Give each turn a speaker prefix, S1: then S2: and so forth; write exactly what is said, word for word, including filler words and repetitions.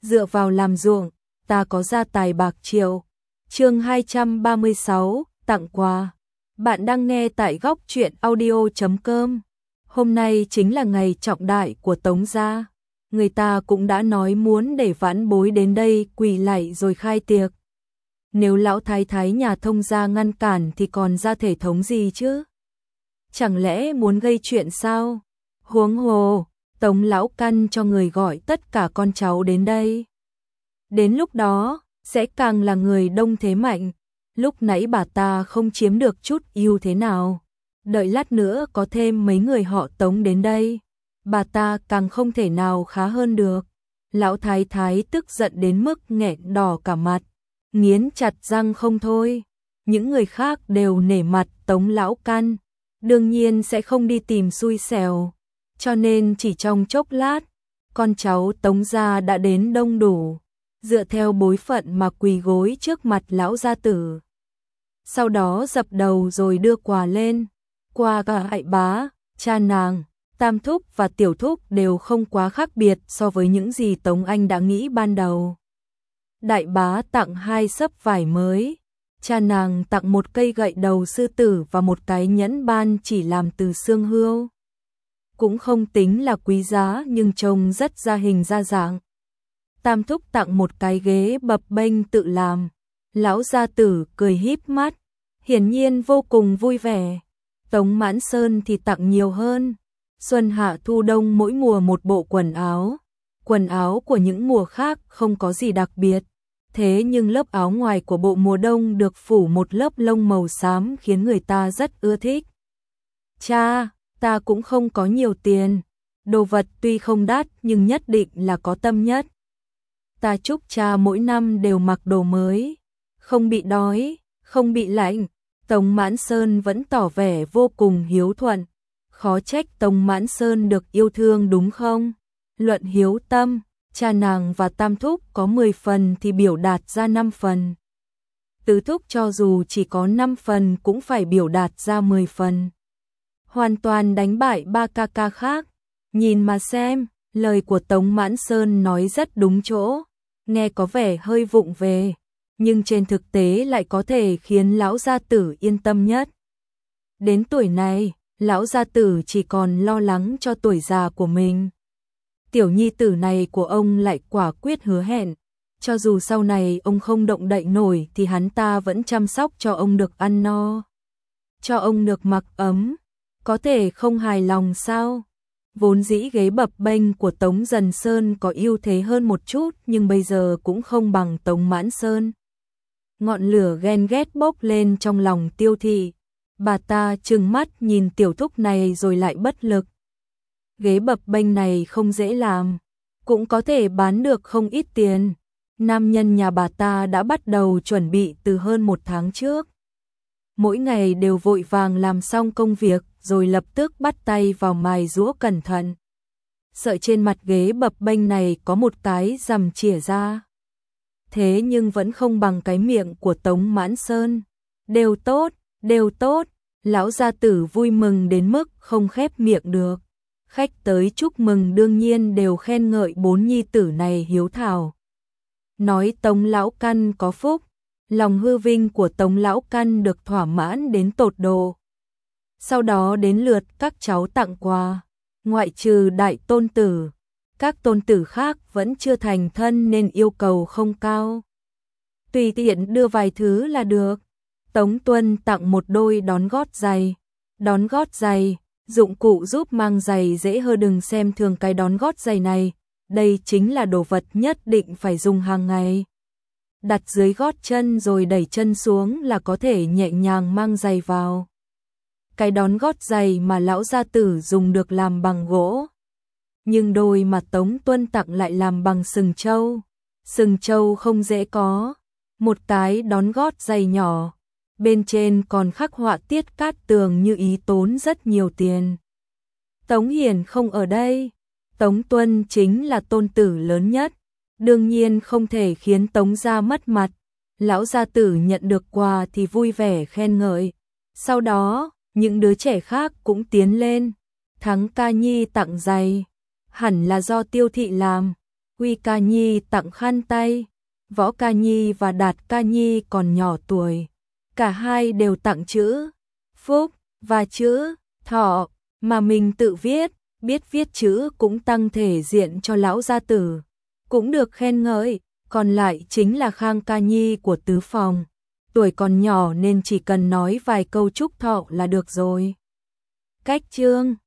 S1: dựa vào làm ruộng, ta có gia tài bạc triệu. Chương hai trăm ba mươi sáu, tặng quà. Bạn đang nghe tại góc truyện audio chấm com. Hôm nay chính là ngày trọng đại của Tống gia. Người ta cũng đã nói muốn để vãn bối đến đây quỳ lạy rồi khai tiệc. Nếu lão thái thái nhà Thông gia ngăn cản thì còn ra thể thống gì chứ? Chẳng lẽ muốn gây chuyện sao? Huống hồ, Tống lão căn cho người gọi tất cả con cháu đến đây. Đến lúc đó, sẽ càng là người đông thế mạnh. Lúc nãy bà ta không chiếm được chút ưu thế nào. Đợi lát nữa có thêm mấy người họ Tống đến đây, bà ta càng không thể nào khá hơn được. Lão thái thái tức giận đến mức nghẹn đỏ cả mặt, nghiến chặt răng không thôi. Những người khác đều nể mặt Tống lão căn, đương nhiên sẽ không đi tìm xui xẻo. Cho nên chỉ trong chốc lát, con cháu Tống gia đã đến đông đủ, dựa theo bối phận mà quỳ gối trước mặt lão gia tử. Sau đó dập đầu rồi đưa quà lên. Quà cả Hải bá, cha nàng, Tam thúc và Tiểu thúc đều không quá khác biệt so với những gì Tống Anh đã nghĩ ban đầu. Đại bá tặng hai xấp vải mới, cha nàng tặng một cây gậy đầu sư tử và một cái nhẫn ban chỉ làm từ xương hươu. Cũng không tính là quý giá nhưng trông rất ra hình ra dạng. Tam thúc tặng một cái ghế bập bênh tự làm. Lão gia tử cười híp mắt, hiển nhiên vô cùng vui vẻ. Tống Mãn Sơn thì tặng nhiều hơn. Xuân hạ thu đông mỗi mùa một bộ quần áo. Quần áo của những mùa khác không có gì đặc biệt. Thế nhưng lớp áo ngoài của bộ mùa đông được phủ một lớp lông màu xám khiến người ta rất ưa thích. Cha, ta cũng không có nhiều tiền. Đồ vật tuy không đắt nhưng nhất định là có tâm nhất. Ta chúc cha mỗi năm đều mặc đồ mới, không bị đói, không bị lạnh. Tống Mãn Sơn vẫn tỏ vẻ vô cùng hiếu thuận. Khó trách Tống Mãn Sơn được yêu thương đúng không? Luận hiếu tâm, cha nàng và Tam thúc có mười phần thì biểu đạt ra năm phần. Tứ thúc cho dù chỉ có năm phần cũng phải biểu đạt ra mười phần. Hoàn toàn đánh bại ba ca ca khác. Nhìn mà xem, lời của Tống Mãn Sơn nói rất đúng chỗ, nghe có vẻ hơi vụng về, nhưng trên thực tế lại có thể khiến lão gia tử yên tâm nhất. Đến tuổi này, lão gia tử chỉ còn lo lắng cho tuổi già của mình. Tiểu nhi tử này của ông lại quả quyết hứa hẹn, cho dù sau này ông không động đậy nổi thì hắn ta vẫn chăm sóc cho ông được ăn no, cho ông được mặc ấm. Có thể không hài lòng sao? Vốn dĩ ghế bập bênh của Tống Dần Sơn có ưu thế hơn một chút nhưng bây giờ cũng không bằng Tống Mãn Sơn. Ngọn lửa ghen ghét bốc lên trong lòng Tiêu thị. Bà ta trừng mắt nhìn tiểu thúc này rồi lại bất lực. Ghế bập bênh này không dễ làm, cũng có thể bán được không ít tiền. Nam nhân nhà bà ta đã bắt đầu chuẩn bị từ hơn một tháng trước. Mỗi ngày đều vội vàng làm xong công việc rồi lập tức bắt tay vào mài giũa cẩn thận. Sợi trên mặt ghế bập bênh này có một cái rằm chìa ra. Thế nhưng vẫn không bằng cái miệng của Tống Mãn Sơn. Đều tốt, đều tốt. Lão gia tử vui mừng đến mức không khép miệng được. Khách tới chúc mừng đương nhiên đều khen ngợi bốn nhi tử này hiếu thảo. Nói Tống lão căn có phúc. Lòng hư vinh của Tống lão căn được thỏa mãn đến tột độ. Sau đó đến lượt các cháu tặng quà. Ngoại trừ đại tôn tử, các tôn tử khác vẫn chưa thành thân nên yêu cầu không cao. Tùy tiện đưa vài thứ là được. Tống Tuân tặng một đôi đón gót giày. Đón gót giày, dụng cụ giúp mang giày dễ hơn, đừng xem thường cái đón gót giày này. Đây chính là đồ vật nhất định phải dùng hàng ngày. Đặt dưới gót chân rồi đẩy chân xuống là có thể nhẹ nhàng mang giày vào. Cái đón gót giày mà lão gia tử dùng được làm bằng gỗ. Nhưng đôi mà Tống Tuân tặng lại làm bằng sừng trâu. Sừng trâu không dễ có. Một cái đón gót giày nhỏ. Bên trên còn khắc họa Tiết Cát Tường như ý tốn rất nhiều tiền. Tống Hiền không ở đây. Tống Tuân chính là tôn tử lớn nhất. Đương nhiên không thể khiến Tống gia mất mặt. Lão gia tử nhận được quà thì vui vẻ khen ngợi. Sau đó, những đứa trẻ khác cũng tiến lên. Thắng ca nhi tặng giày, hẳn là do Tiêu thị làm. Huy Ca Nhi tặng khăn tay. Võ Ca Nhi và Đạt Ca Nhi còn nhỏ tuổi, cả hai đều tặng chữ Phúc và chữ Thọ mà mình tự viết, biết viết chữ cũng tăng thể diện cho lão gia tử, cũng được khen ngợi. Còn lại chính là Khang Ca Nhi của tứ phòng, tuổi còn nhỏ nên chỉ cần nói vài câu chúc thọ là được rồi. Cách chương